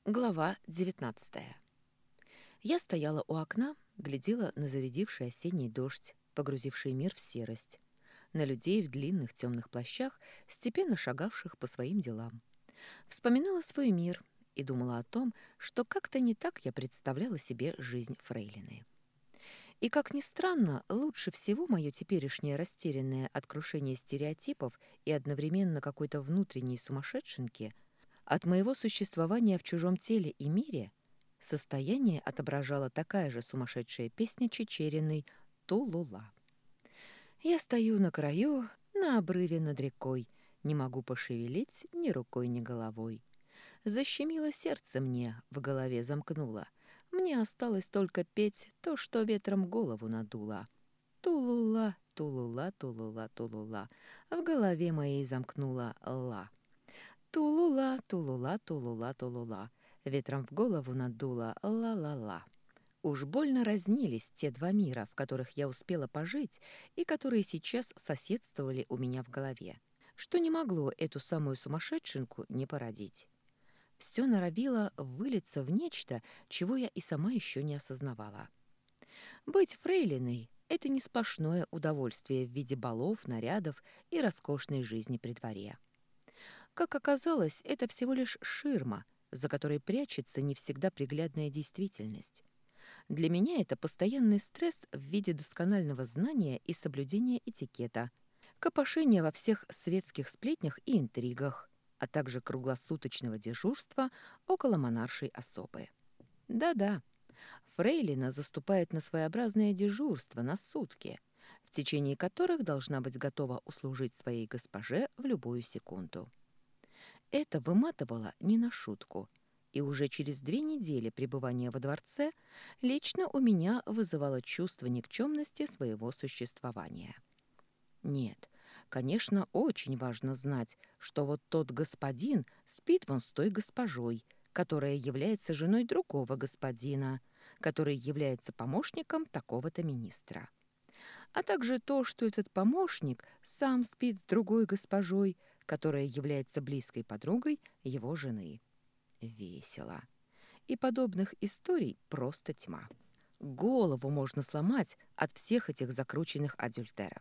Глава 19. Я стояла у окна, глядела на зарядивший осенний дождь, погрузивший мир в серость, на людей в длинных темных плащах, степенно шагавших по своим делам. Вспоминала свой мир и думала о том, что как-то не так я представляла себе жизнь фрейлины. И, как ни странно, лучше всего мое теперешнее растерянное от крушения стереотипов и одновременно какой-то внутренней сумасшедшенки от моего существования в чужом теле и мире состояние отображала такая же сумасшедшая песня Чичериной «Тулула». Я стою на краю, на обрыве над рекой, не могу пошевелить ни рукой, ни головой. Защемило сердце мне, в голове замкнуло. Мне осталось только петь то, что ветром голову надуло. Тулула, тулула, тулула, тулула. В голове моей замкнула ла. Тулула, тулула, тулула, тулула. Ветром в голову надуло ла-ла-ла. Уж больно разнились те два мира, в которых я успела пожить и которые сейчас соседствовали у меня в голове, что не могло эту самую сумасшедшенку не породить. Все норовило вылиться в нечто, чего я и сама еще не осознавала. Быть фрейлиной — это не сплошное удовольствие в виде балов, нарядов и роскошной жизни при дворе. Как оказалось, это всего лишь ширма, за которой прячется не всегда приглядная действительность. Для меня это постоянный стресс в виде досконального знания и соблюдения этикета, копошения во всех светских сплетнях и интригах, а также круглосуточного дежурства около монаршей особы. Да-да, фрейлина заступает на своеобразное дежурство на сутки, в течение которых должна быть готова услужить своей госпоже в любую секунду. Это выматывало не на шутку, и уже через 2 недели пребывания во дворце лично у меня вызывало чувство никчемности своего существования. Нет, конечно, очень важно знать, что вот тот господин спит вон с той госпожой, которая является женой другого господина, который является помощником такого-то министра. А также то, что этот помощник сам спит с другой госпожой, которая является близкой подругой его жены. Весело. И подобных историй просто тьма. Голову можно сломать от всех этих закрученных адюльтеров.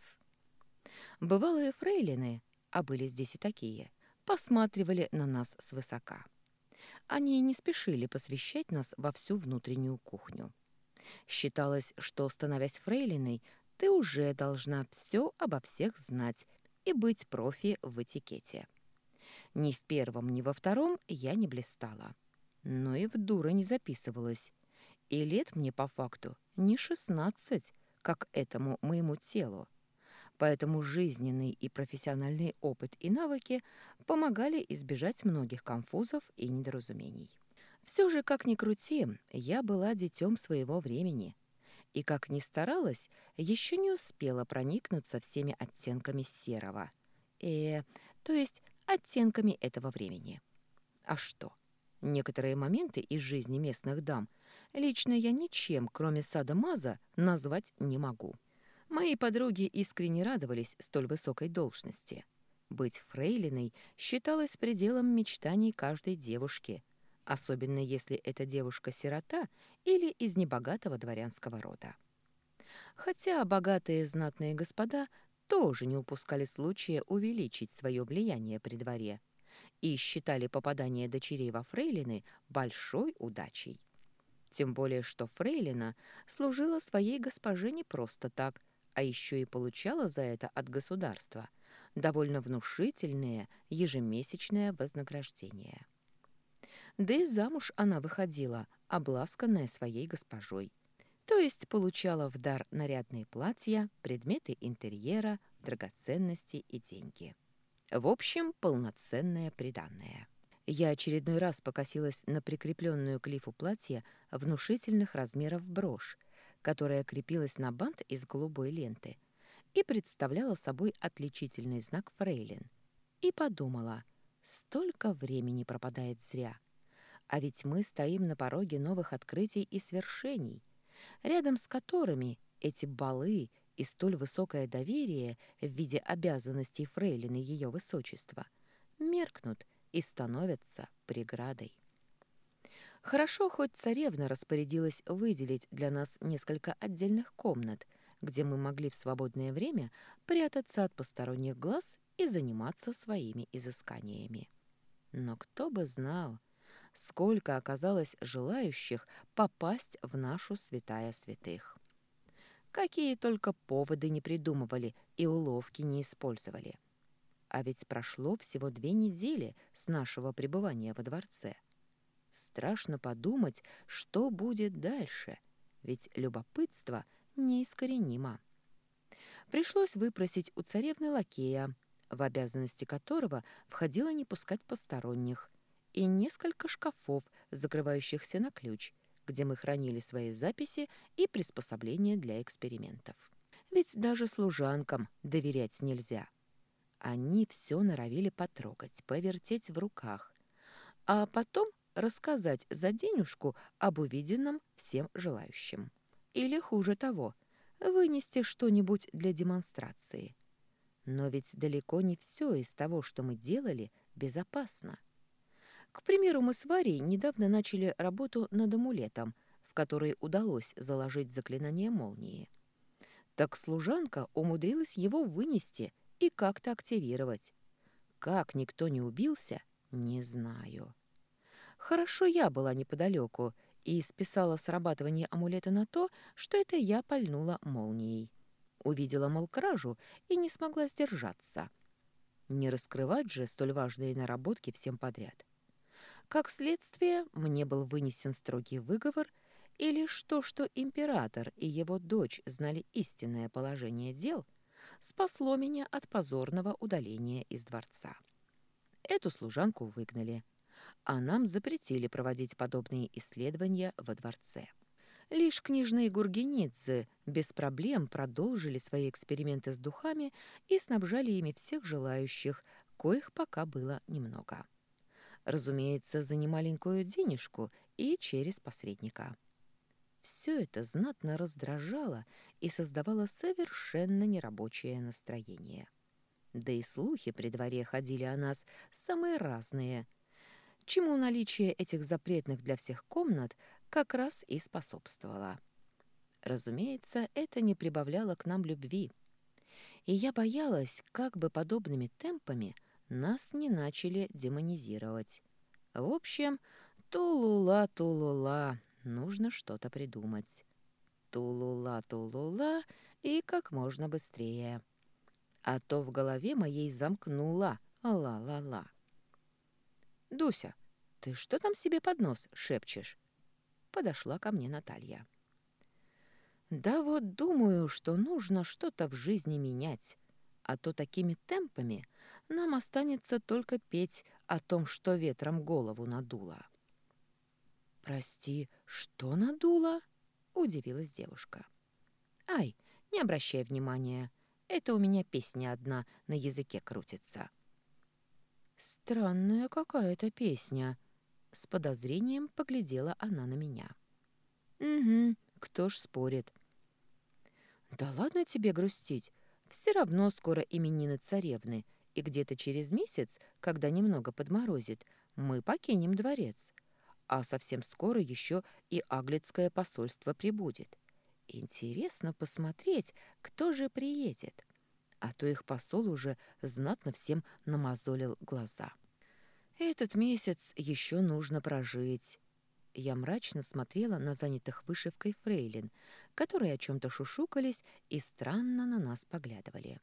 Бывалые фрейлины, а были здесь и такие, посматривали на нас свысока. Они не спешили посвящать нас во всю внутреннюю кухню. Считалось, что, становясь фрейлиной, ты уже должна все обо всех знать и быть профи в этикете. Ни в первом, ни во втором я не блистала. Но и в дуры не записывалась. И лет мне по факту не 16, как этому моему телу. Поэтому жизненный и профессиональный опыт и навыки помогали избежать многих конфузов и недоразумений. Все же, как ни крути, я была детем своего времени. И, как ни старалась, еще не успела проникнуться всеми оттенками серого. То есть оттенками этого времени. А что? Некоторые моменты из жизни местных дам лично я ничем, кроме сада Маза, назвать не могу. Мои подруги искренне радовались столь высокой должности. Быть фрейлиной считалось пределом мечтаний каждой девушки, особенно если эта девушка-сирота или из небогатого дворянского рода. Хотя богатые знатные господа тоже не упускали случая увеличить свое влияние при дворе и считали попадание дочерей во фрейлины большой удачей. Тем более, что фрейлина служила своей госпоже не просто так, а еще и получала за это от государства довольно внушительное ежемесячное вознаграждение. Да и замуж она выходила, обласканная своей госпожой. То есть получала в дар нарядные платья, предметы интерьера, драгоценности и деньги. В общем, полноценное приданое. Я очередной раз покосилась на прикрепленную к лифу платья внушительных размеров брошь, которая крепилась на бант из голубой ленты и представляла собой отличительный знак фрейлин. И подумала, столько времени пропадает зря. А ведь мы стоим на пороге новых открытий и свершений, рядом с которыми эти балы и столь высокое доверие в виде обязанностей фрейлины ее высочества меркнут и становятся преградой. Хорошо, хоть царевна распорядилась выделить для нас несколько отдельных комнат, где мы могли в свободное время прятаться от посторонних глаз и заниматься своими изысканиями. Но кто бы знал, сколько оказалось желающих попасть в нашу святая святых. Какие только поводы не придумывали и уловки не использовали. А ведь прошло всего 2 недели с нашего пребывания во дворце. Страшно подумать, что будет дальше, ведь любопытство неискоренимо. Пришлось выпросить у царевны лакея, в обязанности которого входило не пускать посторонних, и несколько шкафов, закрывающихся на ключ, где мы хранили свои записи и приспособления для экспериментов. Ведь даже служанкам доверять нельзя. Они все норовили потрогать, повертеть в руках, а потом рассказать за денежку об увиденном всем желающим. Или, хуже того, вынести что-нибудь для демонстрации. Но ведь далеко не все из того, что мы делали, безопасно. К примеру, мы с Варей недавно начали работу над амулетом, в который удалось заложить заклинание молнии. Так служанка умудрилась его вынести и как-то активировать. Как никто не убился, не знаю. Хорошо я была неподалеку и списала срабатывание амулета на то, что это я пальнула молнией. Увидела, мол, кражу и не смогла сдержаться. Не раскрывать же столь важные наработки всем подряд. Как следствие, мне был вынесен строгий выговор, и лишь то, что император и его дочь знали истинное положение дел, спасло меня от позорного удаления из дворца. Эту служанку выгнали, а нам запретили проводить подобные исследования во дворце. Лишь княжные Гургеницы без проблем продолжили свои эксперименты с духами и снабжали ими всех желающих, коих пока было немного. Разумеется, за немаленькую денежку и через посредника. Все это знатно раздражало и создавало совершенно нерабочее настроение. Да и слухи при дворе ходили о нас самые разные, чему наличие этих запретных для всех комнат как раз и способствовало. Разумеется, это не прибавляло к нам любви, и я боялась, как бы подобными темпами нас не начали демонизировать. В общем, тулула, тулула, нужно что-то придумать. Тулула, тулула и как можно быстрее. А то в голове моей замкнула ла-ла-ла. «Дуся, ты что там себе под нос шепчешь?» Подошла ко мне Наталья. «Да вот думаю, что нужно что-то в жизни менять, а то такими темпами нам останется только петь о том, что ветром голову надуло». «Прости, что надуло?» — удивилась девушка. «Ай, не обращай внимания, это у меня песня одна на языке крутится». «Странная какая-то песня», — с подозрением поглядела она на меня. «Угу, кто ж спорит?» «Да ладно тебе грустить. Все равно скоро именины царевны, и где-то через месяц, когда немного подморозит, мы покинем дворец. А совсем скоро еще и Аглицкое посольство прибудет. Интересно посмотреть, кто же приедет. А то их посол уже знатно всем намазолил глаза. Этот месяц еще нужно прожить». Я мрачно смотрела на занятых вышивкой фрейлин, которые о чем-то шушукались и странно на нас поглядывали.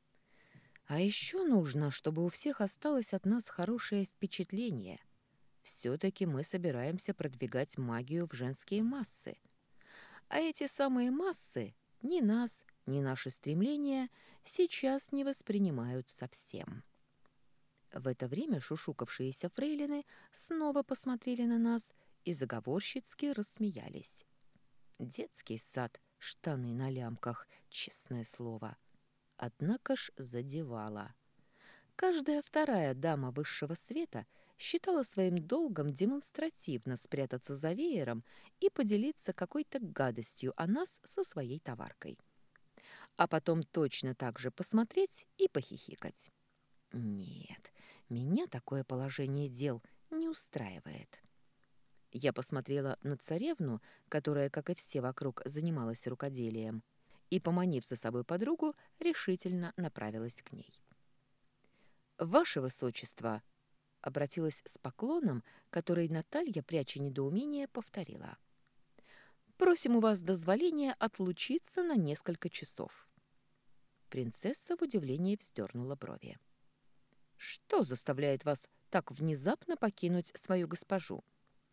А еще нужно, чтобы у всех осталось от нас хорошее впечатление. Все-таки мы собираемся продвигать магию в женские массы. А эти самые массы ни нас, ни наши стремления сейчас не воспринимают совсем. В это время шушукавшиеся фрейлины снова посмотрели на нас и заговорщицки рассмеялись. Детский сад, штаны на лямках, честное слово. Однако ж задевала. Каждая вторая дама высшего света считала своим долгом демонстративно спрятаться за веером и поделиться какой-то гадостью о нас со своей товаркой. А потом точно так же посмотреть и похихикать. Нет, меня такое положение дел не устраивает. Я посмотрела на царевну, которая, как и все вокруг, занималась рукоделием, и, поманив за собой подругу, решительно направилась к ней. «Ваше высочество!» — обратилась с поклоном, который Наталья, пряча недоумение, повторила. «Просим у вас дозволения отлучиться на несколько часов». Принцесса в удивлении вздернула брови. «Что заставляет вас так внезапно покинуть свою госпожу?»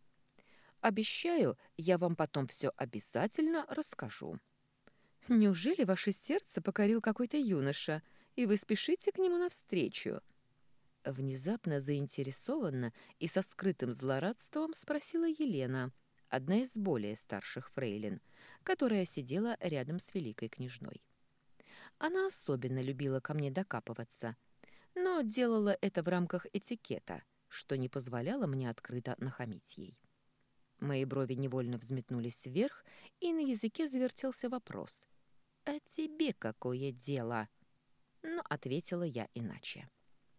«Обещаю, я вам потом все обязательно расскажу». «Неужели ваше сердце покорил какой-то юноша, и вы спешите к нему навстречу?» Внезапно заинтересованно и со скрытым злорадством спросила Елена, одна из более старших фрейлин, которая сидела рядом с великой княжной. Она особенно любила ко мне докапываться, но делала это в рамках этикета, что не позволяло мне открыто нахамить ей. Мои брови невольно взметнулись вверх, и на языке завертелся вопрос. «А тебе какое дело?» Но ответила я иначе.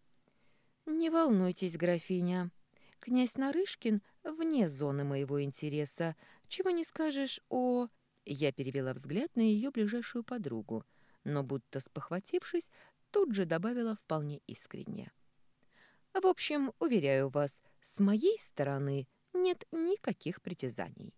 «Не волнуйтесь, графиня. Князь Нарышкин вне зоны моего интереса. Чего не скажешь о...» Я перевела взгляд на ее ближайшую подругу, но, будто спохватившись, тут же добавила вполне искренне. «В общем, уверяю вас, с моей стороны нет никаких притязаний».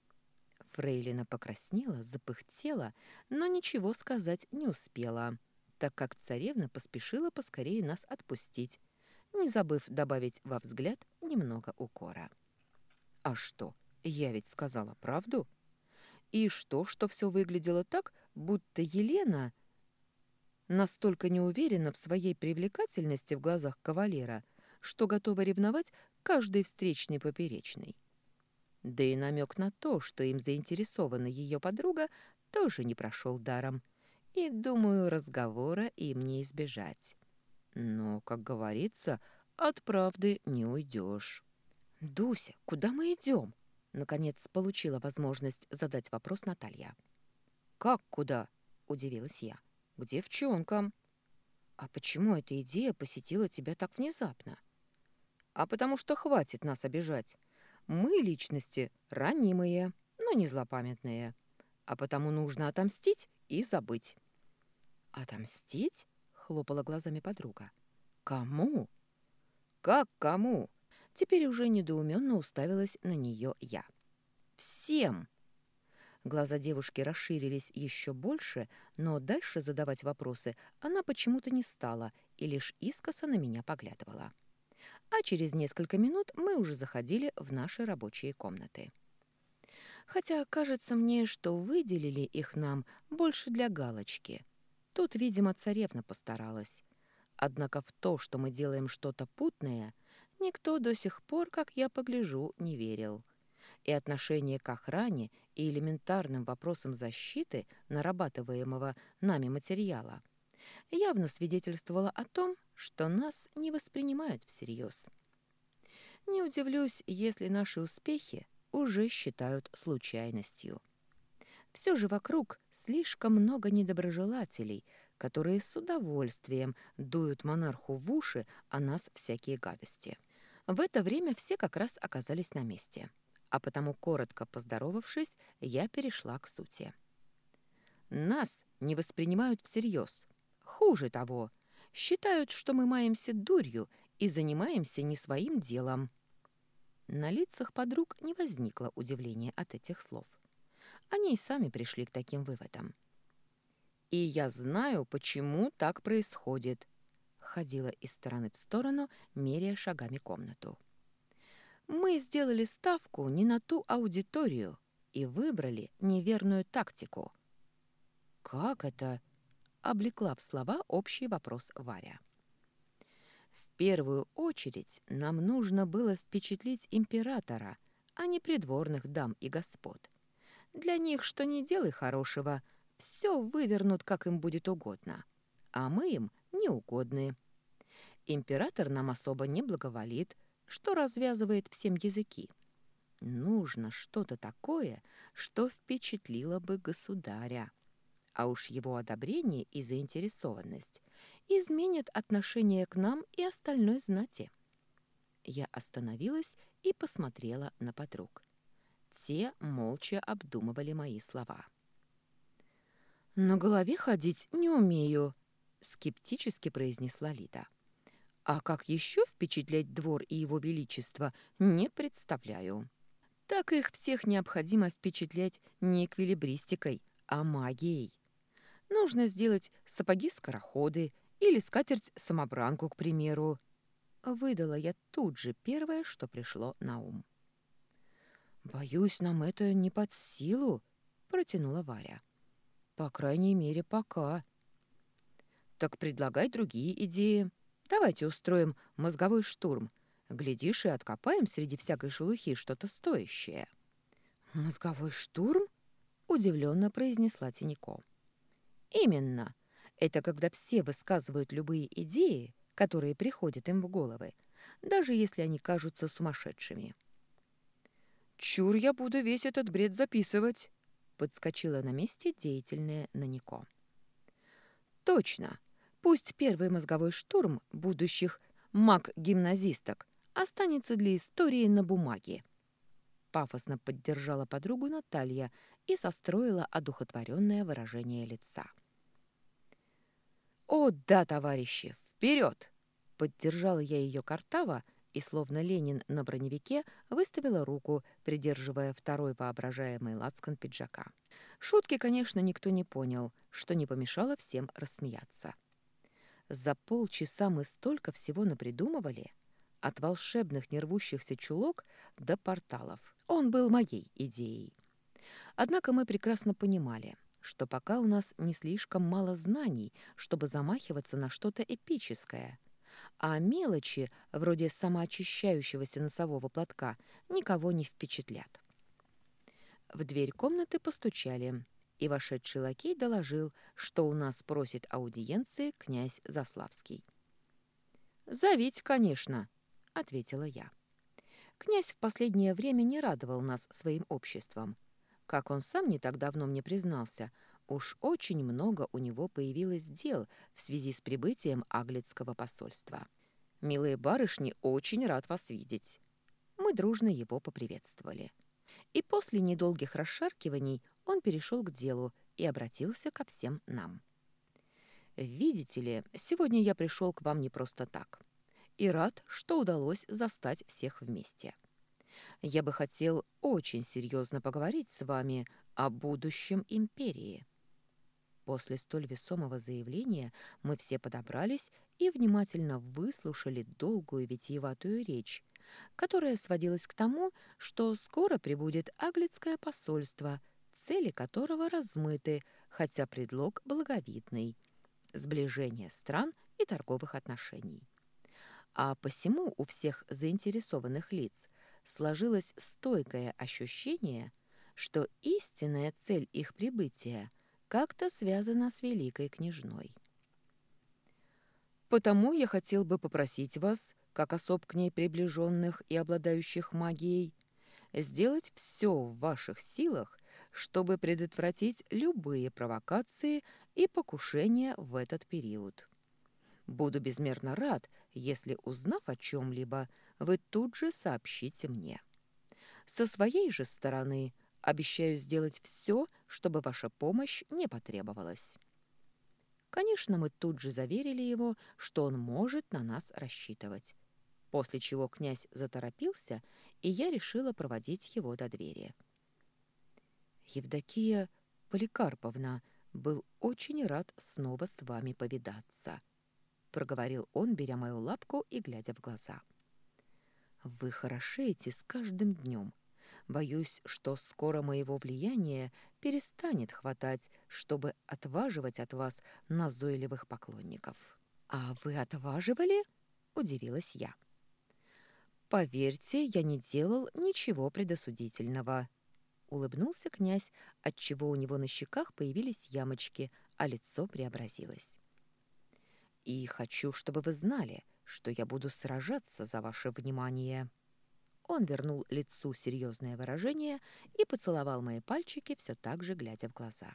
Фрейлина покраснела, запыхтела, но ничего сказать не успела, так как царевна поспешила поскорее нас отпустить, не забыв добавить во взгляд немного укора. «А что, я ведь сказала правду? И что все выглядело так, будто Елена настолько не уверена в своей привлекательности в глазах кавалера, что готова ревновать каждый встречный поперечный. Да и намек на то, что им заинтересована ее подруга, тоже не прошел даром. И, думаю, разговора им не избежать. Но, как говорится, от правды не уйдешь. «Дуся, куда мы идем?» Наконец получила возможность задать вопрос Наталья. «Как куда?» – удивилась я. «К девчонкам». «А почему эта идея посетила тебя так внезапно?» «А потому что хватит нас обижать. Мы личности ранимые, но не злопамятные. А потому нужно отомстить и забыть». «Отомстить?» — хлопала глазами подруга. «Кому?» «Как кому?» Теперь уже недоуменно уставилась на нее я. «Всем!» Глаза девушки расширились еще больше, но дальше задавать вопросы она почему-то не стала и лишь искоса на меня поглядывала. А через несколько минут мы уже заходили в наши рабочие комнаты. Хотя кажется мне, что выделили их нам больше для галочки. Тут, видимо, царевна постаралась. Однако в то, что мы делаем что-то путное, никто до сих пор, как я погляжу, не верил. И отношение к охране и элементарным вопросам защиты нарабатываемого нами материала явно свидетельствовало о том, что нас не воспринимают всерьез. Не удивлюсь, если наши успехи уже считают случайностью. Все же вокруг слишком много недоброжелателей, которые с удовольствием дуют монарху в уши о нас всякие гадости. В это время все как раз оказались на месте, а потому, коротко поздоровавшись, я перешла к сути. Нас не воспринимают всерьез. Хуже того, считают, что мы маемся дурью и занимаемся не своим делом. На лицах подруг не возникло удивления от этих слов. Они и сами пришли к таким выводам. «И я знаю, почему так происходит», — ходила из стороны в сторону, меряя шагами комнату. «Мы сделали ставку не на ту аудиторию и выбрали неверную тактику». «Как это?» — облекла в слова общий вопрос Варя. «В первую очередь нам нужно было впечатлить императора, а не придворных дам и господ. Для них, что ни делай хорошего, все вывернут, как им будет угодно, а мы им не угодны. Император нам особо не благоволит, что развязывает всем языки. Нужно что-то такое, что впечатлило бы государя. А уж его одобрение и заинтересованность изменят отношение к нам и остальной знати. Я остановилась и посмотрела на подруг. Те молча обдумывали мои слова. «На голове ходить не умею», — скептически произнесла Лида. «А как еще впечатлять двор и его величество, не представляю». Так их всех необходимо впечатлять не эквилибристикой, а магией. Нужно сделать сапоги-скороходы или скатерть-самобранку, к примеру. Выдала я тут же первое, что пришло на ум. «Боюсь, нам это не под силу», — протянула Варя. «По крайней мере, пока». «Так предлагай другие идеи. Давайте устроим мозговой штурм. Глядишь, и откопаем среди всякой шелухи что-то стоящее». «Мозговой штурм?» — удивленно произнесла Тинько. «Именно. Это когда все высказывают любые идеи, которые приходят им в головы, даже если они кажутся сумасшедшими». «Чур я буду весь этот бред записывать!» — подскочила на месте деятельная Нанико. «Точно! Пусть первый мозговой штурм будущих маг-гимназисток останется для истории на бумаге!» Пафосно поддержала подругу Наталья и состроила одухотворенное выражение лица. «О, да, товарищи, вперед!» Поддержала я ее картаво и, словно Ленин на броневике, выставила руку, придерживая второй воображаемый лацкан пиджака. Шутки, конечно, никто не понял, что не помешало всем рассмеяться. За полчаса мы столько всего напридумывали, от волшебных нервущихся чулок до порталов. Он был моей идеей. Однако мы прекрасно понимали, что пока у нас не слишком мало знаний, чтобы замахиваться на что-то эпическое, а мелочи, вроде самоочищающегося носового платка, никого не впечатлят. В дверь комнаты постучали, и вошедший лакей доложил, что у нас просит аудиенции князь Заславский. «Зовите, конечно», — ответила я. Князь в последнее время не радовал нас своим обществом. Как он сам не так давно мне признался, уж очень много у него появилось дел в связи с прибытием Аглицкого посольства. «Милые барышни, очень рад вас видеть». Мы дружно его поприветствовали. И после недолгих расшаркиваний он перешел к делу и обратился ко всем нам. «Видите ли, сегодня я пришел к вам не просто так. И рад, что удалось застать всех вместе. Я бы хотел очень серьезно поговорить с вами о будущем империи». После столь весомого заявления мы все подобрались и внимательно выслушали долгую витиеватую речь, которая сводилась к тому, что скоро прибудет Аглицкое посольство, цели которого размыты, хотя предлог благовидный — сближение стран и торговых отношений. А посему у всех заинтересованных лиц сложилось стойкое ощущение, что истинная цель их прибытия как-то связана с великой княжной. «Потому я хотел бы попросить вас, как особ к ней приближенных и обладающих магией, сделать все в ваших силах, чтобы предотвратить любые провокации и покушения в этот период. Буду безмерно рад, если, узнав о чем-либо, вы тут же сообщите мне. Со своей же стороны обещаю сделать все, чтобы ваша помощь не потребовалась». Конечно, мы тут же заверили его, что он может на нас рассчитывать. После чего князь заторопился, и я решила проводить его до двери. «Евдокия Поликарповна, был очень рад снова с вами повидаться», — проговорил он, беря мою лапку и глядя в глаза. «Вы хорошеете с каждым днем. Боюсь, что скоро моего влияния перестанет хватать, чтобы отваживать от вас назойливых поклонников». «А вы отваживали?» — удивилась я. «Поверьте, я не делал ничего предосудительного», — улыбнулся князь, отчего у него на щеках появились ямочки, а лицо преобразилось. «И хочу, чтобы вы знали, что я буду сражаться за ваше внимание». Он вернул лицу серьезное выражение и поцеловал мои пальчики, все так же глядя в глаза.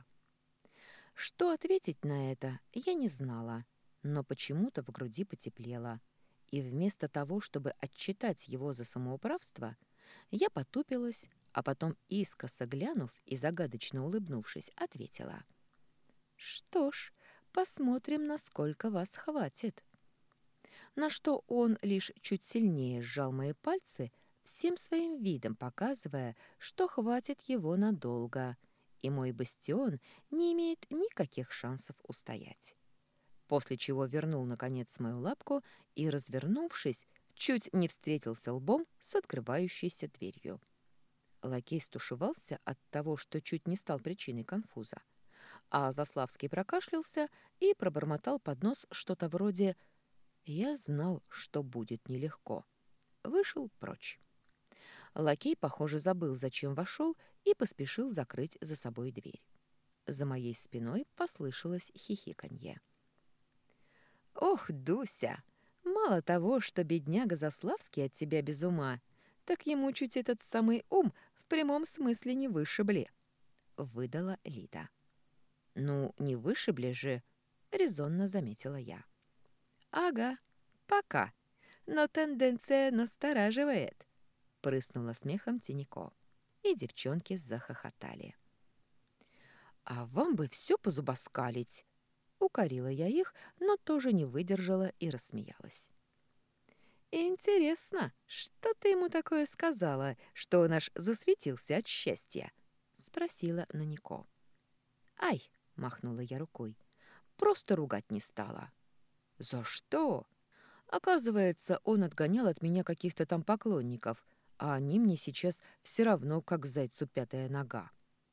Что ответить на это, я не знала, но почему-то в груди потеплело, И вместо того, чтобы отчитать его за самоуправство, я потупилась, а потом, искоса глянув и загадочно улыбнувшись, ответила. «Что ж, посмотрим, насколько вас хватит». На что он лишь чуть сильнее сжал мои пальцы, всем своим видом показывая, что хватит его надолго, и мой бастион не имеет никаких шансов устоять. После чего вернул, наконец, мою лапку и, развернувшись, чуть не встретился лбом с открывающейся дверью. Лакей стушевался от того, что чуть не стал причиной конфуза, а Заславский прокашлялся и пробормотал под нос что-то вроде «Я знал, что будет нелегко». Вышел прочь. Лакей, похоже, забыл, зачем вошел, и поспешил закрыть за собой дверь. За моей спиной послышалось хихиканье. «Ох, Дуся! Мало того, что бедняга Заславский от тебя без ума, так ему чуть этот самый ум в прямом смысле не вышибли», — выдала Лида. «Ну, не вышибли же», — резонно заметила я. «Ага, пока. Но тенденция настораживает», — прыснула смехом Тиняко. И девчонки захохотали. «А вам бы все позубоскалить!» Укорила я их, но тоже не выдержала и рассмеялась. «Интересно, что ты ему такое сказала, что он аж засветился от счастья?» — спросила Нанико. «Ай!» — махнула я рукой. «Просто ругать не стала». «За что?» Оказывается, он отгонял от меня каких-то там поклонников, а они мне сейчас все равно как зайцу пятая нога.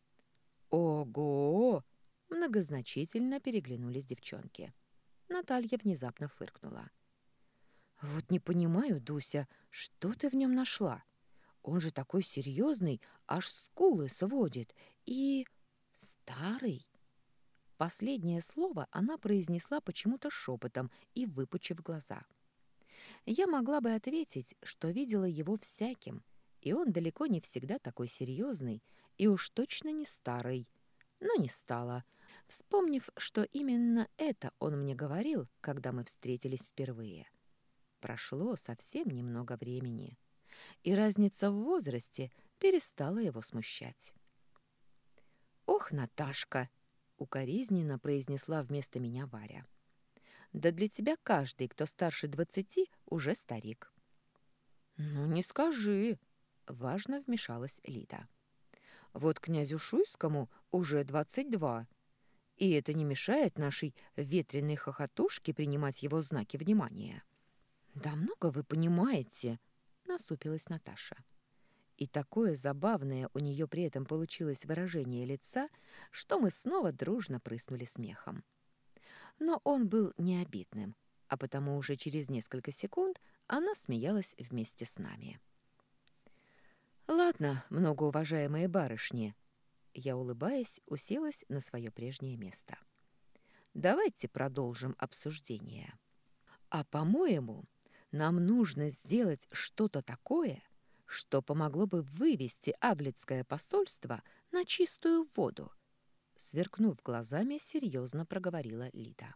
«Ого!» — многозначительно переглянулись девчонки. Наталья внезапно фыркнула. «Вот не понимаю, Дуся, что ты в нем нашла? Он же такой серьезный, аж скулы сводит. И... старый». Последнее слово она произнесла почему-то шепотом и выпучив глаза. Я могла бы ответить, что видела его всяким, и он далеко не всегда такой серьезный, и уж точно не старый. Но не стала, вспомнив, что именно это он мне говорил, когда мы встретились впервые. Прошло совсем немного времени, и разница в возрасте перестала его смущать. «Ох, Наташка!» — укоризненно произнесла вместо меня Варя. «Да для тебя каждый, кто старше 20, уже старик». «Ну, не скажи!» — важно вмешалась Лида. «Вот князю Шуйскому уже 22, и это не мешает нашей ветреной хохотушке принимать его знаки внимания». «Да много вы понимаете!» — насупилась Наташа. И такое забавное у нее при этом получилось выражение лица, что мы снова дружно прыснули смехом. Но он был не обидным, а потому уже через несколько секунд она смеялась вместе с нами. «Ладно, многоуважаемые барышни», — я, улыбаясь, уселась на свое прежнее место. «Давайте продолжим обсуждение. А, по-моему, нам нужно сделать что-то такое, что помогло бы вывести Аглицкое посольство на чистую воду», — сверкнув глазами, серьезно проговорила Лида.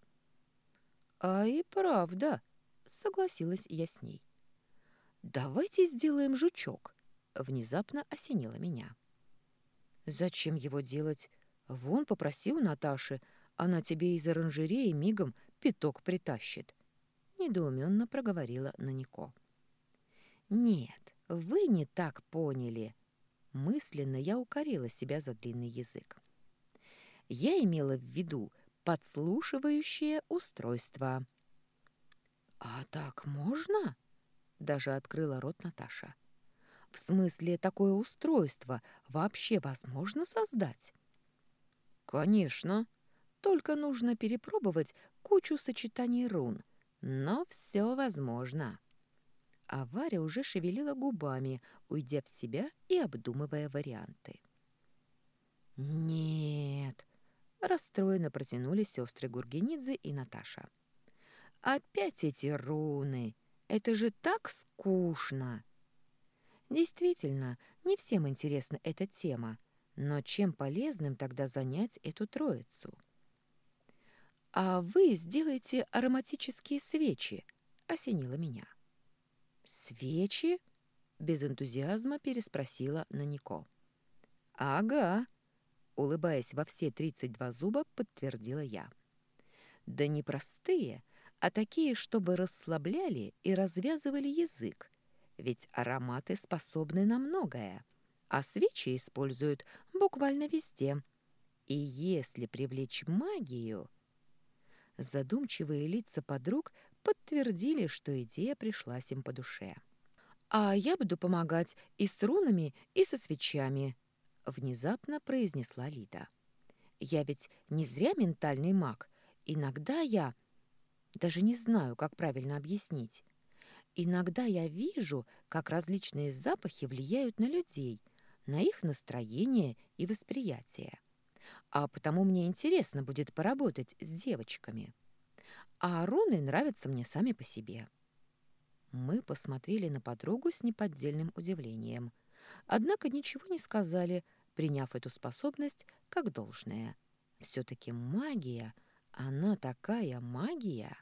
«А и правда», — согласилась я с ней. «Давайте сделаем жучок», — внезапно осенило меня. «Зачем его делать? Вон, попроси у Наташи, она тебе из оранжереи мигом пяток притащит», — недоуменно проговорила Нанико. «Нет, вы не так поняли». Мысленно я укорила себя за длинный язык. Я имела в виду подслушивающее устройство. «А так можно?» — даже открыла рот Наташа. «В смысле, такое устройство вообще возможно создать?» «Конечно. Только нужно перепробовать кучу сочетаний рун. Но все возможно». А Варя уже шевелила губами, уйдя в себя и обдумывая варианты. «Нет!» — расстроенно протянули сестры Гургенидзе и Наташа. «Опять эти руны! Это же так скучно!» Действительно, не всем интересна эта тема, но чем полезным тогда занять эту троицу? «А вы сделайте ароматические свечи», — осенило меня. «Свечи?» — без энтузиазма переспросила Нанико. «Ага», — улыбаясь во все 32 зуба, подтвердила я. «Да не простые, а такие, чтобы расслабляли и развязывали язык, ведь ароматы способны на многое, а свечи используют буквально везде. И если привлечь магию...» Задумчивые лица подруг подтвердили, что идея пришлась им по душе. «А я буду помогать и с рунами, и со свечами», — внезапно произнесла Лида. «Я ведь не зря ментальный маг. Иногда я... Даже не знаю, как правильно объяснить. Иногда я вижу, как различные запахи влияют на людей, на их настроение и восприятие. А потому мне интересно будет поработать с девочками. А руны нравятся мне сами по себе». Мы посмотрели на подругу с неподдельным удивлением, однако ничего не сказали, приняв эту способность как должное. Все-таки магия, она такая магия.